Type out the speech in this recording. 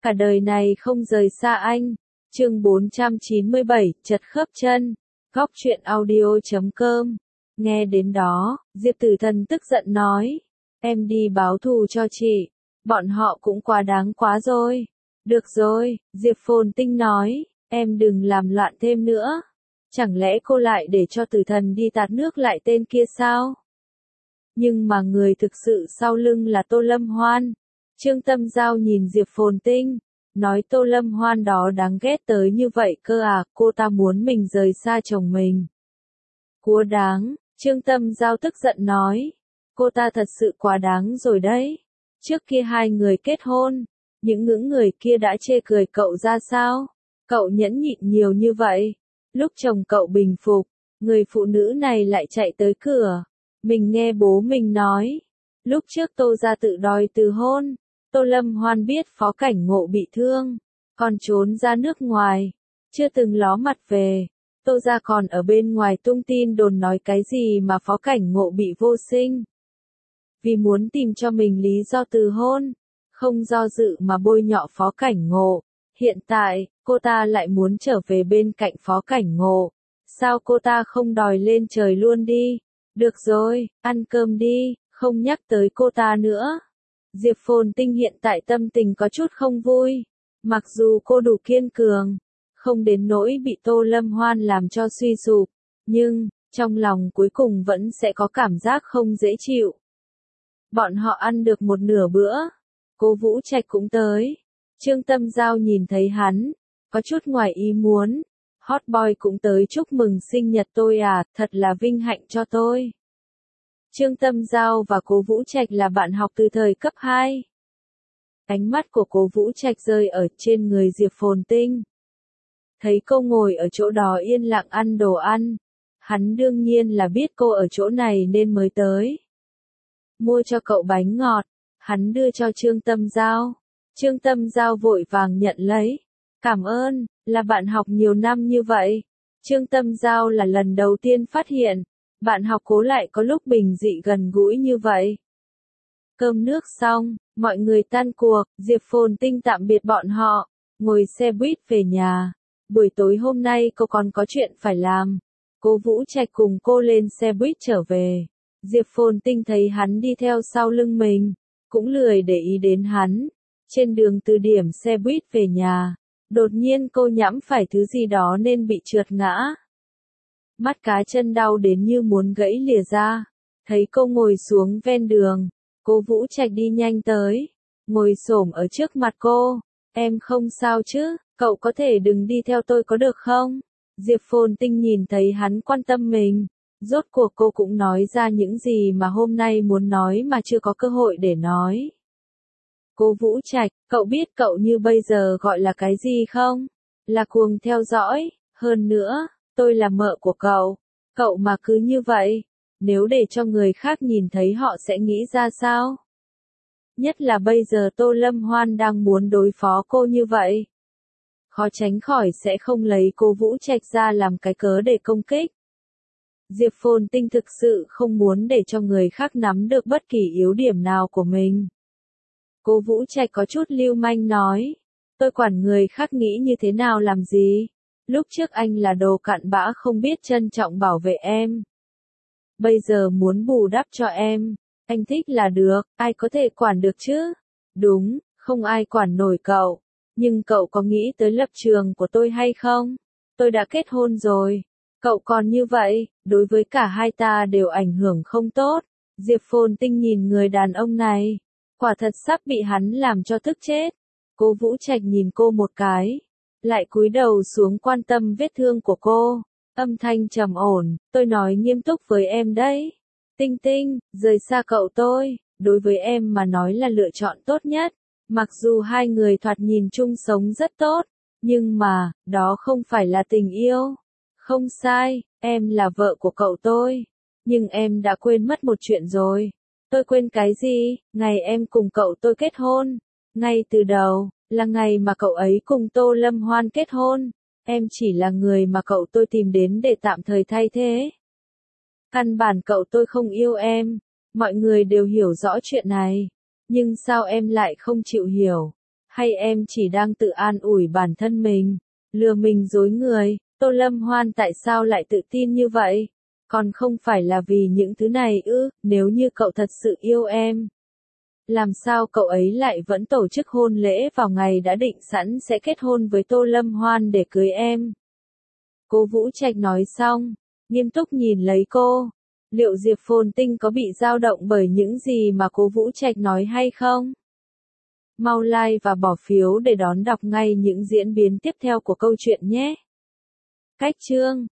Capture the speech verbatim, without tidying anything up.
cả đời này không rời xa anh. Chương bốn trăm chín mươi bảy, chật khớp chân. Góc truyện audio chấm com. Nghe đến đó, Diệp Tử Thần tức giận nói, em đi báo thù cho chị, bọn họ cũng quá đáng quá rồi. Được rồi, Diệp Phồn Tinh nói, em đừng làm loạn thêm nữa. Chẳng lẽ cô lại để cho Tử Thần đi tạt nước lại tên kia sao? Nhưng mà người thực sự sau lưng là Tô Lâm Hoan. Trương Tâm Giao nhìn Diệp Phồn Tinh, nói Tô Lâm Hoan đó đáng ghét tới như vậy cơ à, cô ta muốn mình rời xa chồng mình. Quá đáng, Trương Tâm Giao tức giận nói, cô ta thật sự quá đáng rồi đấy. Trước kia hai người kết hôn, những ngưỡng người kia đã chê cười cậu ra sao? Cậu nhẫn nhịn nhiều như vậy. Lúc chồng cậu bình phục, người phụ nữ này lại chạy tới cửa. Mình nghe bố mình nói, lúc trước Tô gia tự đòi từ hôn, Tô Lâm Hoan biết Phó Cảnh Ngộ bị thương, còn trốn ra nước ngoài, chưa từng ló mặt về. Tô gia còn ở bên ngoài tung tin đồn nói cái gì mà Phó Cảnh Ngộ bị vô sinh. Vì muốn tìm cho mình lý do từ hôn, không do dự mà bôi nhọ Phó Cảnh Ngộ. Hiện tại, cô ta lại muốn trở về bên cạnh Phó Cảnh Ngộ. Sao cô ta không đòi lên trời luôn đi? Được rồi, ăn cơm đi, không nhắc tới cô ta nữa. Diệp Phồn Tinh hiện tại tâm tình có chút không vui. Mặc dù cô đủ kiên cường, không đến nỗi bị Tô Lâm Hoan làm cho suy sụp, nhưng, trong lòng cuối cùng vẫn sẽ có cảm giác không dễ chịu. Bọn họ ăn được một nửa bữa. Cố Vũ Trạch cũng tới. Trương Tâm Giao nhìn thấy hắn, có chút ngoài ý muốn. Hot boy cũng tới chúc mừng sinh nhật tôi à, thật là vinh hạnh cho tôi. Trương Tâm Giao và Cố Vũ Trạch là bạn học từ thời cấp hai. Ánh mắt của Cố Vũ Trạch rơi ở trên người Diệp Phồn Tinh. Thấy cô ngồi ở chỗ đó yên lặng ăn đồ ăn, hắn đương nhiên là biết cô ở chỗ này nên mới tới. Mua cho cậu bánh ngọt, hắn đưa cho Trương Tâm Giao. Trương Tâm Giao vội vàng nhận lấy. Cảm ơn, là bạn học nhiều năm như vậy. Trương Tâm Giao là lần đầu tiên phát hiện, bạn học Cố lại có lúc bình dị gần gũi như vậy. Cơm nước xong, mọi người tan cuộc, Diệp Phồn Tinh tạm biệt bọn họ, ngồi xe buýt về nhà. Buổi tối hôm nay cô còn có chuyện phải làm. Cố Vũ Trạch cùng cô lên xe buýt trở về. Diệp Phồn Tinh thấy hắn đi theo sau lưng mình, cũng lười để ý đến hắn. Trên đường từ điểm xe buýt về nhà, đột nhiên cô nhẫm phải thứ gì đó nên bị trượt ngã. Mắt cá chân đau đến như muốn gãy lìa ra. Thấy cô ngồi xuống ven đường, Cố Vũ Trạch đi nhanh tới, ngồi xổm ở trước mặt cô. Em không sao chứ, cậu có thể đừng đi theo tôi có được không? Diệp Phồn Tinh nhìn thấy hắn quan tâm mình. Rốt cuộc cô cũng nói ra những gì mà hôm nay muốn nói mà chưa có cơ hội để nói. Cố Vũ Trạch, cậu biết cậu như bây giờ gọi là cái gì không? Là cuồng theo dõi, hơn nữa, tôi là mợ của cậu. Cậu mà cứ như vậy, nếu để cho người khác nhìn thấy họ sẽ nghĩ ra sao? Nhất là bây giờ Tô Lâm Hoan đang muốn đối phó cô như vậy. Khó tránh khỏi sẽ không lấy Cố Vũ Trạch ra làm cái cớ để công kích. Diệp Phồn Tinh thực sự không muốn để cho người khác nắm được bất kỳ yếu điểm nào của mình. Cố Vũ Trạch có chút lưu manh nói, tôi quản người khác nghĩ như thế nào làm gì? Lúc trước anh là đồ cặn bã không biết trân trọng bảo vệ em. Bây giờ muốn bù đắp cho em, anh thích là được, ai có thể quản được chứ? Đúng, không ai quản nổi cậu. Nhưng cậu có nghĩ tới lập trường của tôi hay không? Tôi đã kết hôn rồi. Cậu còn như vậy, đối với cả hai ta đều ảnh hưởng không tốt. Diệp Phồn Tinh nhìn người đàn ông này, quả thật sắp bị hắn làm cho tức chết. Cố Vũ Trạch nhìn cô một cái, lại cúi đầu xuống quan tâm vết thương của cô. Âm thanh trầm ổn, tôi nói nghiêm túc với em đấy. Tinh Tinh, rời xa cậu tôi, đối với em mà nói là lựa chọn tốt nhất. Mặc dù hai người thoạt nhìn chung sống rất tốt, nhưng mà, đó không phải là tình yêu. Không sai, em là vợ của cậu tôi. Nhưng em đã quên mất một chuyện rồi. Tôi quên cái gì? Ngày em cùng cậu tôi kết hôn. Ngay từ đầu, là ngày mà cậu ấy cùng Tô Lâm Hoan kết hôn. Em chỉ là người mà cậu tôi tìm đến để tạm thời thay thế. Căn bản cậu tôi không yêu em. Mọi người đều hiểu rõ chuyện này. Nhưng sao em lại không chịu hiểu? Hay em chỉ đang tự an ủi bản thân mình, lừa mình dối người? Tô Lâm Hoan tại sao lại tự tin như vậy? Còn không phải là vì những thứ này ư? Nếu như cậu thật sự yêu em, làm sao cậu ấy lại vẫn tổ chức hôn lễ vào ngày đã định sẵn sẽ kết hôn với Tô Lâm Hoan để cưới em? Cố Vũ Trạch nói xong, nghiêm túc nhìn lấy cô. Liệu Diệp Phồn Tinh có bị dao động bởi những gì mà Cố Vũ Trạch nói hay không? Mau like và bỏ phiếu để đón đọc ngay những diễn biến tiếp theo của câu chuyện nhé. Cách chương